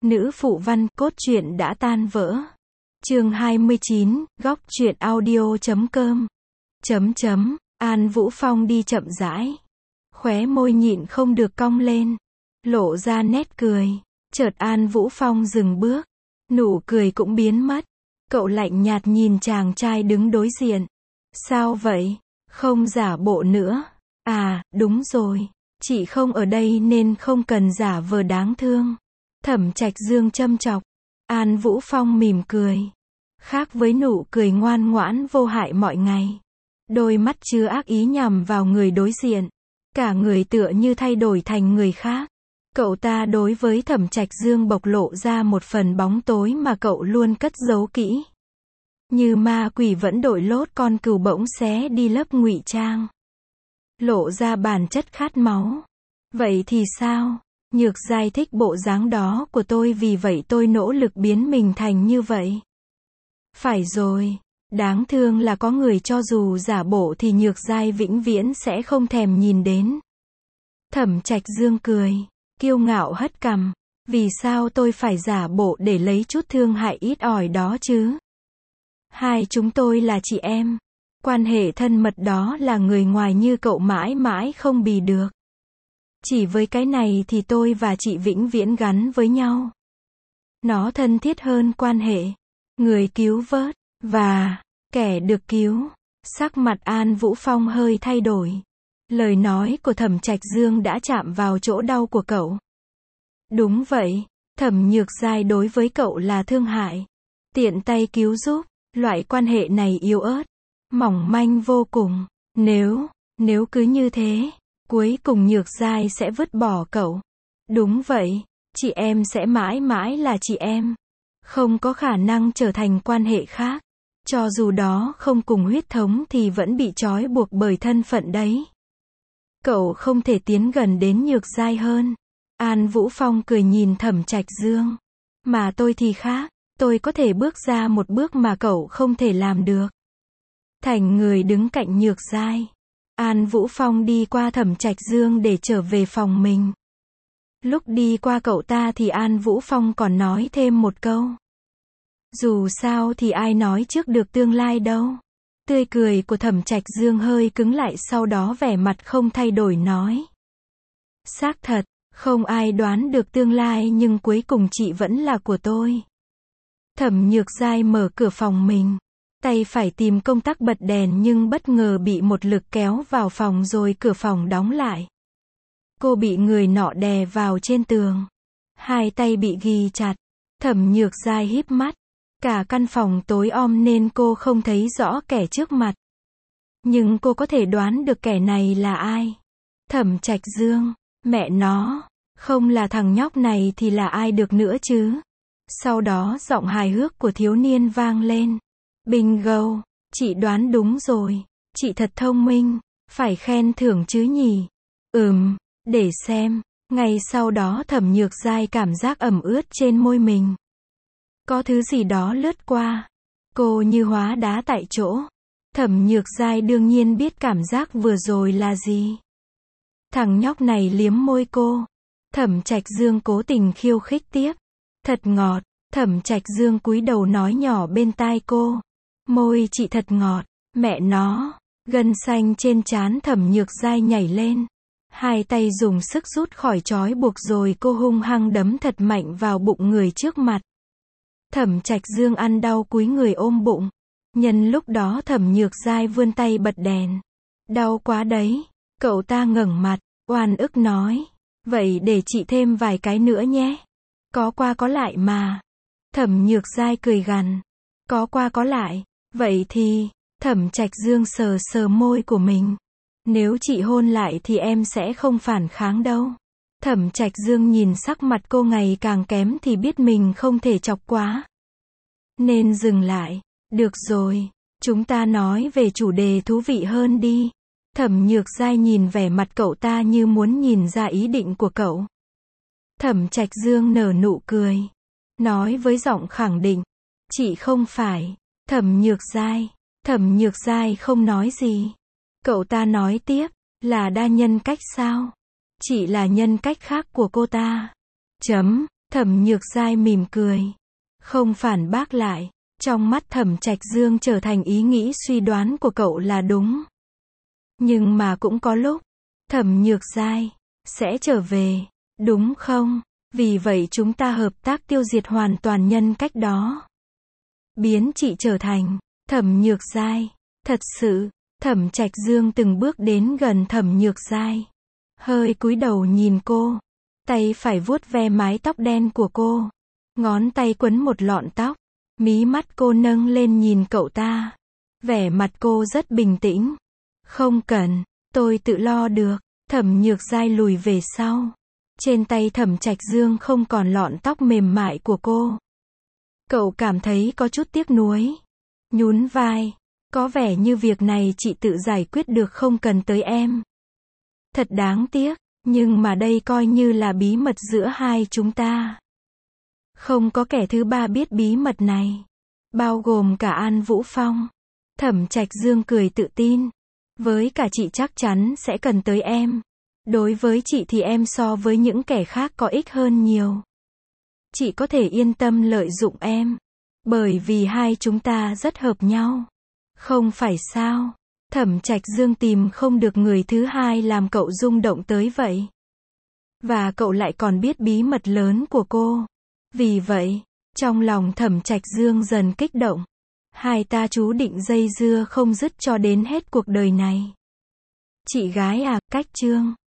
Nữ phụ văn, cốt truyện đã tan vỡ. Chương 29, góc truyện audio.com. An Vũ Phong đi chậm rãi. Khóe môi nhịn không được cong lên. Lộ ra nét cười. Chợt An Vũ Phong dừng bước. Nụ cười cũng biến mất. Cậu lạnh nhạt nhìn chàng trai đứng đối diện. Sao vậy? Không giả bộ nữa. À, đúng rồi. Chị không ở đây nên không cần giả vờ đáng thương. Thẩm Trạch Dương châm chọc. An Vũ Phong mỉm cười. Khác với nụ cười ngoan ngoãn vô hại mọi ngày. Đôi mắt chứa ác ý nhằm vào người đối diện. Cả người tựa như thay đổi thành người khác. Cậu ta đối với Thẩm Trạch Dương bộc lộ ra một phần bóng tối mà cậu luôn cất giấu kỹ. Như ma quỷ vẫn đội lốt con cừu bỗng xé đi lớp ngụy trang. Lộ ra bản chất khát máu. Vậy thì sao? Nhược Giai thích bộ dáng đó của tôi, vì vậy tôi nỗ lực biến mình thành như vậy. Phải rồi. Đáng thương là có người cho dù giả bộ thì Nhược Giai vĩnh viễn sẽ không thèm nhìn đến. Thẩm Trạch Dương cười. Kiêu ngạo hất cằm. Vì sao tôi phải giả bộ để lấy chút thương hại ít ỏi đó chứ? Hai chúng tôi là chị em. Quan hệ thân mật đó là người ngoài như cậu mãi mãi không bì được. Chỉ với cái này thì tôi và chị vĩnh viễn gắn với nhau. Nó thân thiết hơn quan hệ người cứu vớt và kẻ được cứu. Sắc mặt An Vũ Phong hơi thay đổi. Lời nói của Thẩm Trạch Dương đã chạm vào chỗ đau của cậu. Đúng vậy, Thẩm Nhược Giai đối với cậu là thương hại, tiện tay cứu giúp. Loại quan hệ này yếu ớt, mỏng manh vô cùng. Nếu cứ như thế, cuối cùng Nhược Giai sẽ vứt bỏ cậu. Đúng vậy, chị em sẽ mãi mãi là chị em. Không có khả năng trở thành quan hệ khác. Cho dù đó không cùng huyết thống thì vẫn bị trói buộc bởi thân phận đấy. Cậu không thể tiến gần đến Nhược Giai hơn. An Vũ Phong cười nhìn Thẩm Trạch Dương. Mà tôi thì khác. Tôi có thể bước ra một bước mà cậu không thể làm được. Thành người đứng cạnh Nhược Giai. An Vũ Phong đi qua Thẩm Trạch Dương để trở về phòng mình. Lúc đi qua cậu ta thì An Vũ Phong còn nói thêm một câu. Dù sao thì ai nói trước được tương lai đâu. Tươi cười của Thẩm Trạch Dương hơi cứng lại, sau đó vẻ mặt không thay đổi nói. Xác thật, không ai đoán được tương lai nhưng cuối cùng chị vẫn là của tôi. Thẩm Nhược Giai mở cửa phòng mình. Tay phải tìm công tắc bật đèn nhưng bất ngờ bị một lực kéo vào phòng rồi cửa phòng đóng lại. Cô bị người nọ đè vào trên tường. Hai tay bị ghi chặt. Thẩm Nhược Giai híp mắt. Cả căn phòng tối om nên cô không thấy rõ kẻ trước mặt. Nhưng cô có thể đoán được kẻ này là ai. Thẩm Trạch Dương. Mẹ nó. Không là thằng nhóc này thì là ai được nữa chứ? Sau đó giọng hài hước của thiếu niên vang lên. Bingo, chị đoán đúng rồi. Chị thật thông minh. Phải khen thưởng chứ nhỉ? Để xem. Ngay sau đó Thẩm Nhược Giai cảm giác ẩm ướt trên môi mình. Có thứ gì đó lướt qua. Cô như hóa đá tại chỗ. Thẩm Nhược Giai đương nhiên biết cảm giác vừa rồi là gì. Thằng nhóc này liếm môi cô. Thẩm Trạch Dương cố tình khiêu khích tiếp. Thật ngọt. Thẩm Trạch Dương cúi đầu nói nhỏ bên tai cô. Môi chị thật ngọt. Mẹ nó. Gân xanh trên trán Thẩm Nhược Giai nhảy lên. Hai tay dùng sức rút khỏi trói buộc rồi cô hung hăng đấm thật mạnh vào bụng người trước mặt. Thẩm Trạch Dương ăn đau cúi người ôm bụng. Nhân lúc đó Thẩm Nhược Giai vươn tay bật đèn. Đau quá đấy. Cậu ta ngẩng mặt, oan ức nói. Vậy để chị thêm vài cái nữa nhé. Có qua có lại mà. Thẩm Nhược Giai cười gằn. Có qua có lại. Vậy thì, Thẩm Trạch Dương sờ sờ môi của mình. Nếu chị hôn lại thì em sẽ không phản kháng đâu. Thẩm Trạch Dương nhìn sắc mặt cô ngày càng kém thì biết mình không thể chọc quá. Nên dừng lại. Được rồi, chúng ta nói về chủ đề thú vị hơn đi. Thẩm Nhược Giai nhìn vẻ mặt cậu ta như muốn nhìn ra ý định của cậu. Thẩm Trạch Dương nở nụ cười. Nói với giọng khẳng định. Chị không phải. Thẩm Nhược Giai. Thẩm Nhược Giai không nói gì. Cậu ta nói tiếp. Là đa nhân cách sao? Chị là nhân cách khác của cô ta. Thẩm Nhược Giai mỉm cười, không phản bác lại. Trong mắt Thẩm Trạch Dương trở thành ý nghĩ suy đoán của cậu là đúng. Nhưng mà cũng có lúc, Thẩm Nhược Giai sẽ trở về, đúng không? Vì vậy chúng ta hợp tác tiêu diệt hoàn toàn nhân cách đó. Biến chị trở thành Thẩm Nhược Giai. Thật sự, Thẩm Trạch Dương từng bước đến gần Thẩm Nhược Giai. Hơi cúi đầu nhìn cô. Tay phải vuốt ve mái tóc đen của cô. Ngón tay quấn một lọn tóc. Mí mắt cô nâng lên nhìn cậu ta. Vẻ mặt cô rất bình tĩnh. Không cần, tôi tự lo được. Thẩm Nhược Giai lùi về sau. Trên tay Thẩm Trạch Dương không còn lọn tóc mềm mại của cô. Cậu cảm thấy có chút tiếc nuối. Nhún vai. Có vẻ như việc này chị tự giải quyết được, không cần tới em. Thật đáng tiếc, nhưng mà đây coi như là bí mật giữa hai chúng ta. Không có kẻ thứ ba biết bí mật này. Bao gồm cả An Vũ Phong. Thẩm Trạch Dương cười tự tin. Với cả chị chắc chắn sẽ cần tới em. Đối với chị thì em so với những kẻ khác có ích hơn nhiều. Chị có thể yên tâm lợi dụng em. Bởi vì hai chúng ta rất hợp nhau. Không phải sao? Thẩm Trạch Dương tìm không được người thứ hai làm cậu rung động tới vậy. Và cậu lại còn biết bí mật lớn của cô. Vì vậy, trong lòng Thẩm Trạch Dương dần kích động. Hai ta chú định dây dưa không dứt cho đến hết cuộc đời này. Chị gái à, cách chương